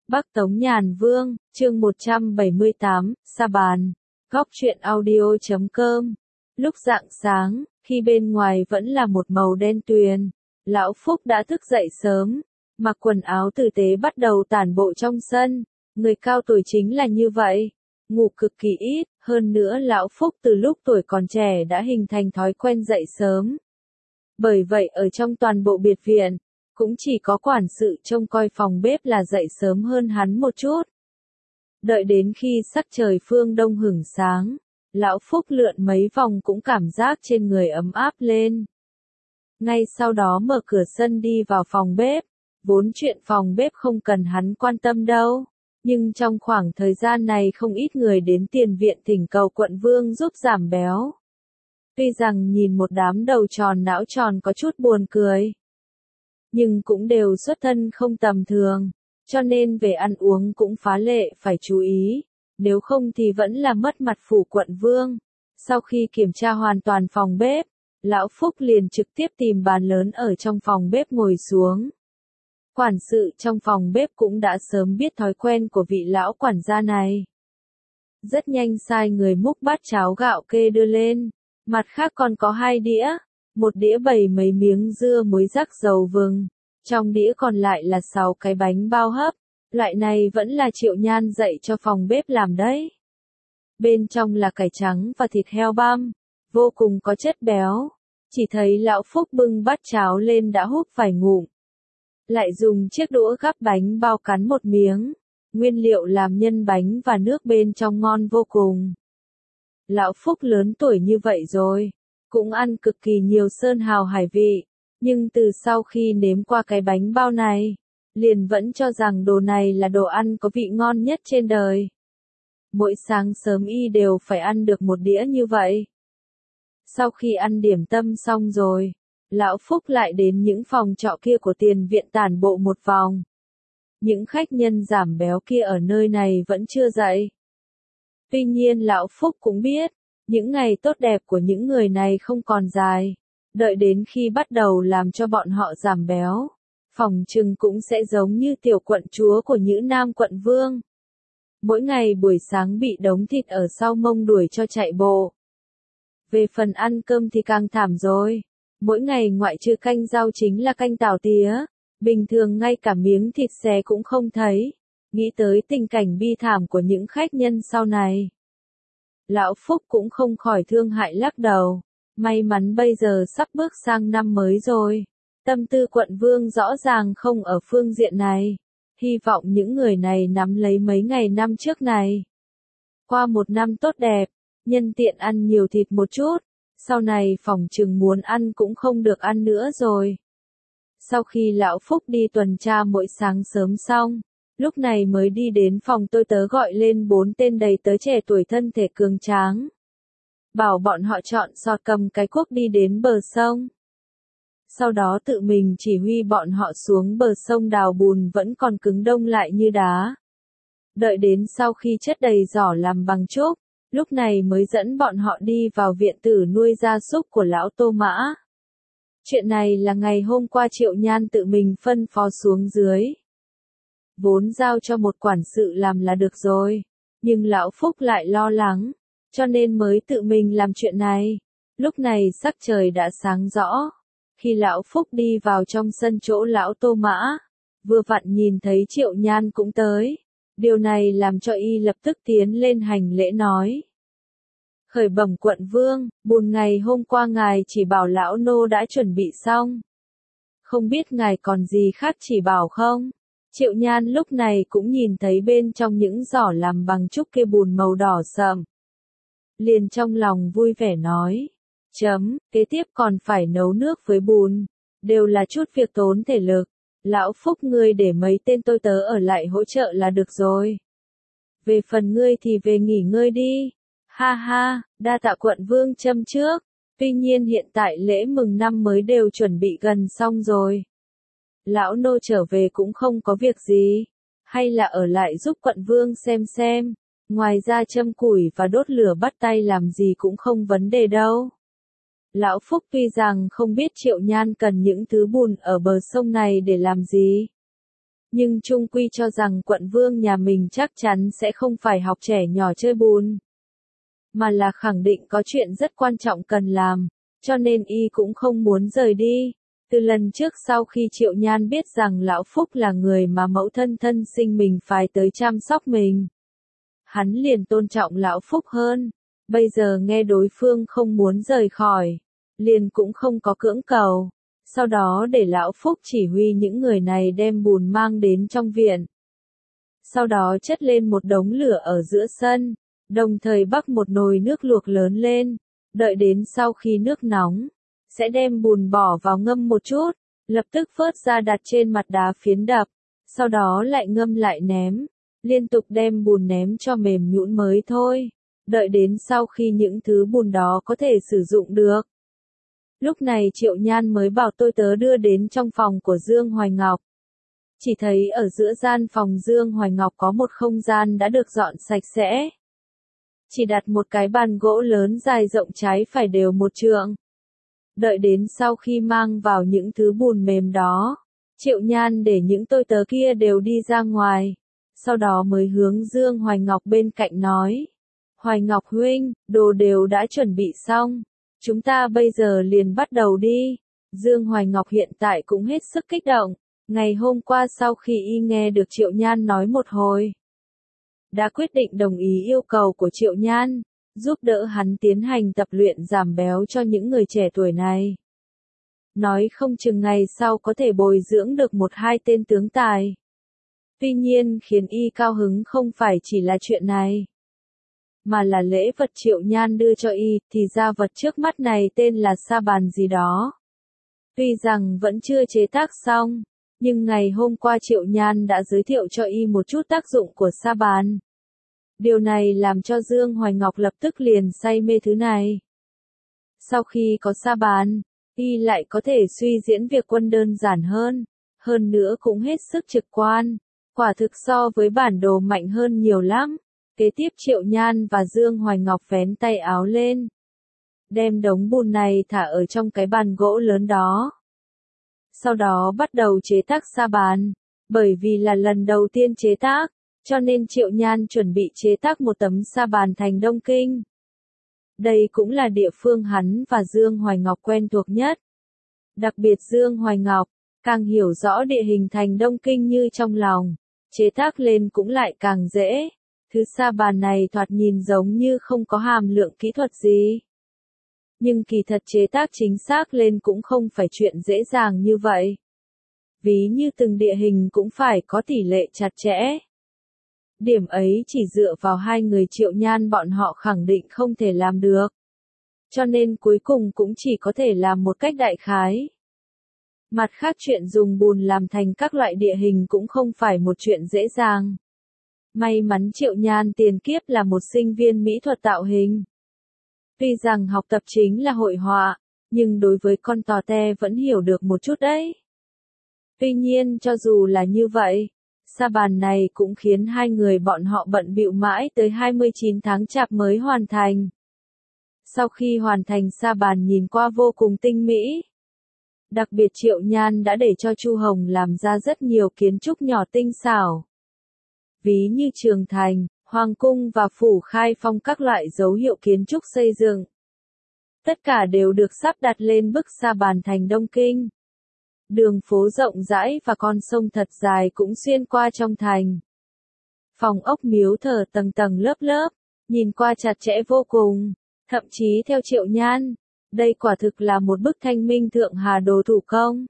Bắc Tống Nhàn Vương, chương 178, Sa Bàn, góc truyện audio.com. Lúc rạng sáng, khi bên ngoài vẫn là một màu đen tuyền, Lão Phúc đã thức dậy sớm, mặc quần áo tử tế bắt đầu tản bộ trong sân. Người cao tuổi chính là như vậy, ngủ cực kỳ ít, hơn nữa Lão Phúc từ lúc tuổi còn trẻ đã hình thành thói quen dậy sớm. Bởi vậy ở trong toàn bộ biệt viện, cũng chỉ có quản sự trông coi phòng bếp là dậy sớm hơn hắn một chút. Đợi đến khi sắc trời phương đông hửng sáng, Lão Phúc lượn mấy vòng cũng cảm giác trên người ấm áp lên. Ngay sau đó mở cửa sân đi vào phòng bếp, vốn chuyện phòng bếp không cần hắn quan tâm đâu. Nhưng trong khoảng thời gian này không ít người đến tiền viện thỉnh cầu quận vương giúp giảm béo. Tuy rằng nhìn một đám đầu tròn não tròn có chút buồn cười, nhưng cũng đều xuất thân không tầm thường, cho nên về ăn uống cũng phá lệ phải chú ý, nếu không thì vẫn là mất mặt phủ quận vương. Sau khi kiểm tra hoàn toàn phòng bếp, Lão Phúc liền trực tiếp tìm bàn lớn ở trong phòng bếp ngồi xuống. Quản sự trong phòng bếp cũng đã sớm biết thói quen của vị lão quản gia này. Rất nhanh sai người múc bát cháo gạo kê đưa lên, mặt khác còn có 2 đĩa, một đĩa bày mấy miếng dưa muối rắc dầu vừng, trong đĩa còn lại là 6 cái bánh bao hấp, loại này vẫn là Triệu Nhan dạy cho phòng bếp làm đấy. Bên trong là cải trắng và thịt heo băm, vô cùng có chất béo, chỉ thấy Lão Phúc bưng bát cháo lên đã húp vài ngụm. Lại dùng chiếc đũa gắp bánh bao cắn một miếng, nguyên liệu làm nhân bánh và nước bên trong ngon vô cùng. Lão Phúc lớn tuổi như vậy rồi, cũng ăn cực kỳ nhiều sơn hào hải vị, nhưng từ sau khi nếm qua cái bánh bao này, liền vẫn cho rằng đồ này là đồ ăn có vị ngon nhất trên đời. Mỗi sáng sớm y đều phải ăn được một đĩa như vậy. Sau khi ăn điểm tâm xong rồi, Lão Phúc lại đến những phòng trọ kia của tiền viện tản bộ một vòng. Những khách nhân giảm béo kia ở nơi này vẫn chưa dậy. Tuy nhiên Lão Phúc cũng biết, những ngày tốt đẹp của những người này không còn dài. Đợi đến khi bắt đầu làm cho bọn họ giảm béo, phòng trừng cũng sẽ giống như tiểu quận chúa của Nhữ Nam quận vương. Mỗi ngày buổi sáng bị đống thịt ở sau mông đuổi cho chạy bộ. Về phần ăn cơm thì càng thảm rồi. Mỗi ngày ngoại trừ canh rau chính là canh tảo tía, bình thường ngay cả miếng thịt xé cũng không thấy. Nghĩ tới tình cảnh bi thảm của những khách nhân sau này, Lão Phúc cũng không khỏi thương hại lắc đầu. May mắn bây giờ sắp bước sang năm mới rồi. Tâm tư quận vương rõ ràng không ở phương diện này. Hy vọng những người này nắm lấy mấy ngày năm trước này. Qua một năm tốt đẹp, nhân tiện ăn nhiều thịt một chút. Sau này phòng chừng muốn ăn cũng không được ăn nữa rồi. Sau khi Lão Phúc đi tuần tra mỗi sáng sớm xong, lúc này mới đi đến phòng tôi tớ gọi lên 4 tên đầy tớ trẻ tuổi thân thể cường tráng. Bảo bọn họ chọn sọt cầm cái cuốc đi đến bờ sông. Sau đó tự mình chỉ huy bọn họ xuống bờ sông đào bùn vẫn còn cứng đông lại như đá. Đợi đến sau khi chất đầy giỏ làm bằng trúc, lúc này mới dẫn bọn họ đi vào viện tử nuôi gia súc của lão Tô Mã. Chuyện này là ngày hôm qua Triệu Nhan tự mình phân phó xuống dưới. Vốn giao cho một quản sự làm là được rồi, nhưng Lão Phúc lại lo lắng, cho nên mới tự mình làm chuyện này. Lúc này sắc trời đã sáng rõ. Khi Lão Phúc đi vào trong sân chỗ lão Tô Mã, vừa vặn nhìn thấy Triệu Nhan cũng tới. Điều này làm cho y lập tức tiến lên hành lễ nói. Khởi bẩm quận vương, bùn ngày hôm qua ngài chỉ bảo lão nô đã chuẩn bị xong. Không biết ngài còn gì khác chỉ bảo không? Triệu Nhan lúc này cũng nhìn thấy bên trong những giỏ làm bằng trúc kia bùn màu đỏ sậm. Liền trong lòng vui vẻ nói. Kế tiếp còn phải nấu nước với bùn. Đều là chút việc tốn thể lực. Lão Phúc ngươi để mấy tên tôi tớ ở lại hỗ trợ là được rồi. Về phần ngươi thì về nghỉ ngơi đi. Ha ha, đa tạ quận vương châm trước. Tuy nhiên hiện tại lễ mừng năm mới đều chuẩn bị gần xong rồi. Lão nô trở về cũng không có việc gì. Hay là ở lại giúp quận vương xem. Ngoài ra châm củi và đốt lửa bắt tay làm gì cũng không vấn đề đâu. Lão Phúc tuy rằng không biết Triệu Nhan cần những thứ bùn ở bờ sông này để làm gì. nhưng chung quy cho rằng quận vương nhà mình chắc chắn sẽ không phải học trẻ nhỏ chơi bùn, mà là khẳng định có chuyện rất quan trọng cần làm, cho nên y cũng không muốn rời đi. Từ lần trước sau khi Triệu Nhan biết rằng Lão Phúc là người mà mẫu thân thân sinh mình phải tới chăm sóc mình, hắn liền tôn trọng Lão Phúc hơn. Bây giờ nghe đối phương không muốn rời khỏi, liền cũng không có cưỡng cầu. Sau đó để Lão Phúc chỉ huy những người này đem bùn mang đến trong viện. Sau đó chất lên một đống lửa ở giữa sân, đồng thời bắc một nồi nước luộc lớn lên, đợi đến sau khi nước nóng, sẽ đem bùn bỏ vào ngâm một chút, lập tức vớt ra đặt trên mặt đá phiến đập, sau đó lại ngâm lại ném, liên tục đem bùn ném cho mềm nhũn mới thôi, đợi đến sau khi những thứ bùn đó có thể sử dụng được. Lúc này Triệu Nhan mới bảo tôi tớ đưa đến trong phòng của Dương Hoài Ngọc. Chỉ thấy ở giữa gian phòng Dương Hoài Ngọc có một không gian đã được dọn sạch sẽ. Chỉ đặt một cái bàn gỗ lớn dài rộng trái phải đều một trượng. Đợi đến sau khi mang vào những thứ bùn mềm đó, Triệu Nhan để những tôi tớ kia đều đi ra ngoài. Sau đó mới hướng Dương Hoài Ngọc bên cạnh nói. Hoài Ngọc huynh, đồ đều đã chuẩn bị xong. Chúng ta bây giờ liền bắt đầu đi. Dương Hoài Ngọc hiện tại cũng hết sức kích động. Ngày hôm qua sau khi y nghe được Triệu Nhan nói một hồi, đã quyết định đồng ý yêu cầu của Triệu Nhan, giúp đỡ hắn tiến hành tập luyện giảm béo cho những người trẻ tuổi này. Nói không chừng ngày sau có thể bồi dưỡng được một hai tên tướng tài. Tuy nhiên khiến y cao hứng không phải chỉ là chuyện này, mà là lễ vật Triệu Nhan đưa cho y, thì ra vật trước mắt này tên là sa bàn gì đó. Tuy rằng vẫn chưa chế tác xong, nhưng ngày hôm qua Triệu Nhan đã giới thiệu cho y một chút tác dụng của sa bàn. Điều này làm cho Dương Hoài Ngọc lập tức liền say mê thứ này. Sau khi có sa bàn, y lại có thể suy diễn việc quân đơn giản hơn nữa cũng hết sức trực quan, quả thực so với bản đồ mạnh hơn nhiều lắm. Kế tiếp Triệu Nhan và Dương Hoài Ngọc vén tay áo lên, đem đống bùn này thả ở trong cái bàn gỗ lớn đó. Sau đó bắt đầu chế tác sa bàn, bởi vì là lần đầu tiên chế tác, cho nên Triệu Nhan chuẩn bị chế tác một tấm sa bàn thành Đông Kinh. Đây cũng là địa phương hắn và Dương Hoài Ngọc quen thuộc nhất. Đặc biệt Dương Hoài Ngọc, càng hiểu rõ địa hình thành Đông Kinh như trong lòng, chế tác lên cũng lại càng dễ. Thứ sa bàn này thoạt nhìn giống như không có hàm lượng kỹ thuật gì. Nhưng kỳ thật chế tác chính xác lên cũng không phải chuyện dễ dàng như vậy. Ví như từng địa hình cũng phải có tỷ lệ chặt chẽ. Điểm ấy chỉ dựa vào hai người Triệu Nhan bọn họ khẳng định không thể làm được. Cho nên cuối cùng cũng chỉ có thể làm một cách đại khái. Mặt khác chuyện dùng bùn làm thành các loại địa hình cũng không phải một chuyện dễ dàng. May mắn Triệu Nhan tiền kiếp là một sinh viên mỹ thuật tạo hình. Tuy rằng học tập chính là hội họa, nhưng đối với con tò te vẫn hiểu được một chút đấy. Tuy nhiên cho dù là như vậy, sa bàn này cũng khiến hai người bọn họ bận bịu mãi tới 29 tháng chạp mới hoàn thành. Sau khi hoàn thành sa bàn nhìn qua vô cùng tinh mỹ. Đặc biệt Triệu Nhan đã để cho Chu Hồng làm ra rất nhiều kiến trúc nhỏ tinh xảo. Ví như trường thành, hoàng cung và phủ khai phong các loại dấu hiệu kiến trúc xây dựng. Tất cả đều được sắp đặt lên bức sa bàn thành Đông Kinh. Đường phố rộng rãi và con sông thật dài cũng xuyên qua trong thành. Phòng ốc miếu thờ tầng tầng lớp lớp, nhìn qua chặt chẽ vô cùng, thậm chí theo Triệu Nhan, đây quả thực là một bức Thanh Minh Thượng Hà đồ thủ công.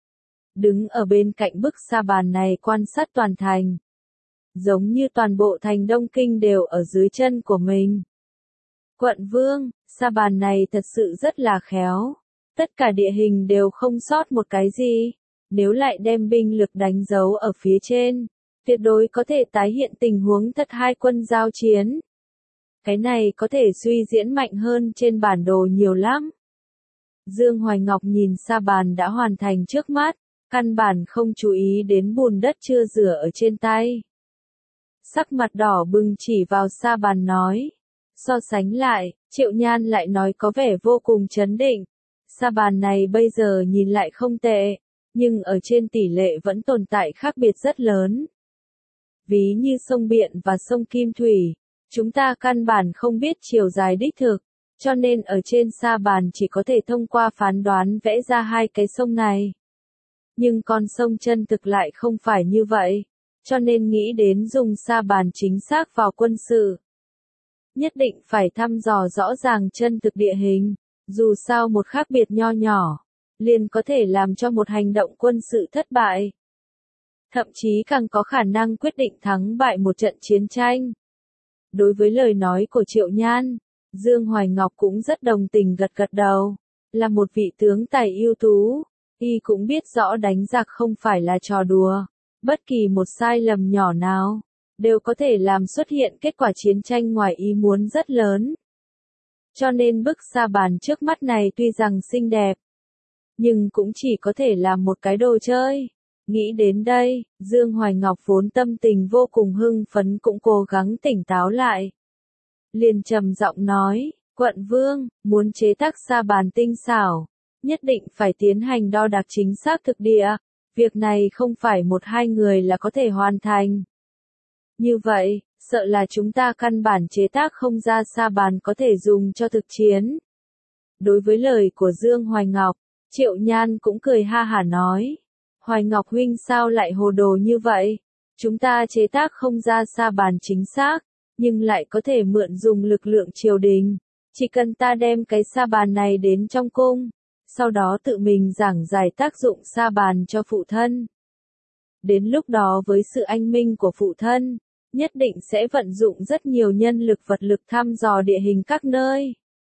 Đứng ở bên cạnh bức sa bàn này quan sát toàn thành. Giống như toàn bộ thành Đông Kinh đều ở dưới chân của mình. Quận vương, sa bàn này thật sự rất là khéo. Tất cả địa hình đều không sót một cái gì. Nếu lại đem binh lực đánh dấu ở phía trên, tuyệt đối có thể tái hiện tình huống thật hai quân giao chiến. Cái này có thể suy diễn mạnh hơn trên bản đồ nhiều lắm. Dương Hoài Ngọc nhìn sa bàn đã hoàn thành trước mắt, căn bản không chú ý đến bùn đất chưa rửa ở trên tay. Sắc mặt đỏ bừng chỉ vào sa bàn nói. So sánh lại, Triệu Nhan lại nói có vẻ vô cùng chấn định. Sa bàn này bây giờ nhìn lại không tệ, nhưng ở trên tỷ lệ vẫn tồn tại khác biệt rất lớn. Ví như sông Biện và sông Kim Thủy, chúng ta căn bản không biết chiều dài đích thực, cho nên ở trên sa bàn chỉ có thể thông qua phán đoán vẽ ra hai cái sông này. Nhưng con sông chân thực lại không phải như vậy, cho nên nghĩ đến dùng sa bàn chính xác vào quân sự. Nhất định phải thăm dò rõ ràng chân thực địa hình, dù sao một khác biệt nho nhỏ, liền có thể làm cho một hành động quân sự thất bại. Thậm chí càng có khả năng quyết định thắng bại một trận chiến tranh. Đối với lời nói của Triệu Nhan, Dương Hoài Ngọc cũng rất đồng tình gật gật đầu. Là một vị tướng tài ưu tú, y cũng biết rõ đánh giặc không phải là trò đùa. Bất kỳ một sai lầm nhỏ nào, đều có thể làm xuất hiện kết quả chiến tranh ngoài ý muốn rất lớn. Cho nên bức sa bàn trước mắt này tuy rằng xinh đẹp, nhưng cũng chỉ có thể là một cái đồ chơi. Nghĩ đến đây, Dương Hoài Ngọc vốn tâm tình vô cùng hưng phấn cũng cố gắng tỉnh táo lại. Liền trầm giọng nói, quận vương, muốn chế tác sa bàn tinh xảo, nhất định phải tiến hành đo đạc chính xác thực địa. Việc này không phải một hai người là có thể hoàn thành. Như vậy, sợ là chúng ta căn bản chế tác không ra sa bàn có thể dùng cho thực chiến. Đối với lời của Dương Hoài Ngọc, Triệu Nhan cũng cười ha hả nói. Hoài Ngọc huynh sao lại hồ đồ như vậy? Chúng ta chế tác không ra sa bàn chính xác, nhưng lại có thể mượn dùng lực lượng triều đình. Chỉ cần ta đem cái sa bàn này đến trong cung, sau đó tự mình giảng giải tác dụng sa bàn cho phụ thân. Đến lúc đó với sự anh minh của phụ thân, nhất định sẽ vận dụng rất nhiều nhân lực vật lực thăm dò địa hình các nơi.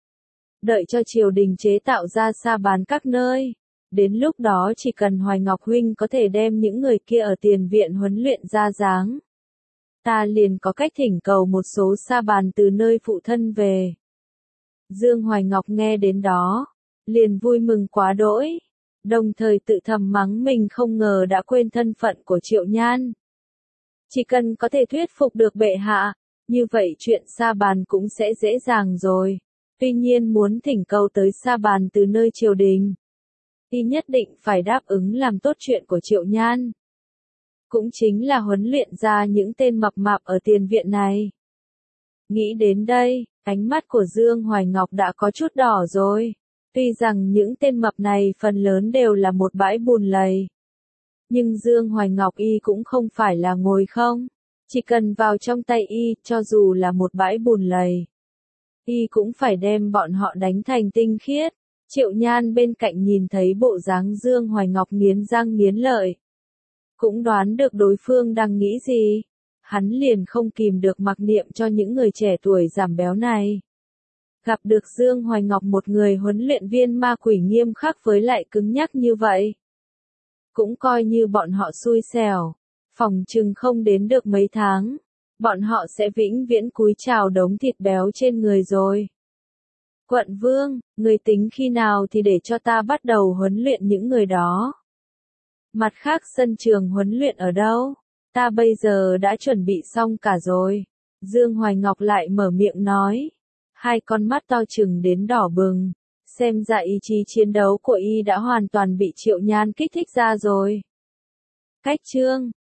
Đợi cho triều đình chế tạo ra sa bàn các nơi. Đến lúc đó chỉ cần Hoài Ngọc huynh có thể đem những người kia ở tiền viện huấn luyện ra dáng. Ta liền có cách thỉnh cầu một số sa bàn từ nơi phụ thân về. Dương Hoài Ngọc nghe đến đó, liền vui mừng quá đỗi, đồng thời tự thầm mắng mình không ngờ đã quên thân phận của Triệu Nhan. Chỉ cần có thể thuyết phục được bệ hạ, như vậy chuyện sa bàn cũng sẽ dễ dàng rồi. Tuy nhiên muốn thỉnh cầu tới sa bàn từ nơi triều đình, thì nhất định phải đáp ứng làm tốt chuyện của Triệu Nhan. Cũng chính là huấn luyện ra những tên mập mạp ở tiền viện này. Nghĩ đến đây, ánh mắt của Dương Hoài Ngọc đã có chút đỏ rồi. Tuy rằng những tên mập này phần lớn đều là một bãi bùn lầy. Nhưng Dương Hoài Ngọc y cũng không phải là ngồi không. Chỉ cần vào trong tay y, cho dù là một bãi bùn lầy, y cũng phải đem bọn họ đánh thành tinh khiết. Triệu Nhan bên cạnh nhìn thấy bộ dáng Dương Hoài Ngọc nghiến răng nghiến lợi. Cũng đoán được đối phương đang nghĩ gì. Hắn liền không kìm được mặc niệm cho những người trẻ tuổi giảm béo này. Gặp được Dương Hoài Ngọc một người huấn luyện viên ma quỷ nghiêm khắc với lại cứng nhắc như vậy. Cũng coi như bọn họ xui xẻo. Phòng chừng không đến được mấy tháng. Bọn họ sẽ vĩnh viễn cúi chào đống thịt béo trên người rồi. Quận vương, người tính khi nào thì để cho ta bắt đầu huấn luyện những người đó. Mặt khác sân trường huấn luyện ở đâu? Ta bây giờ đã chuẩn bị xong cả rồi. Dương Hoài Ngọc lại mở miệng nói. Hai con mắt to trừng đến đỏ bừng. Xem ra ý chí chiến đấu của y đã hoàn toàn bị Triệu Nhan kích thích ra rồi. Cách chương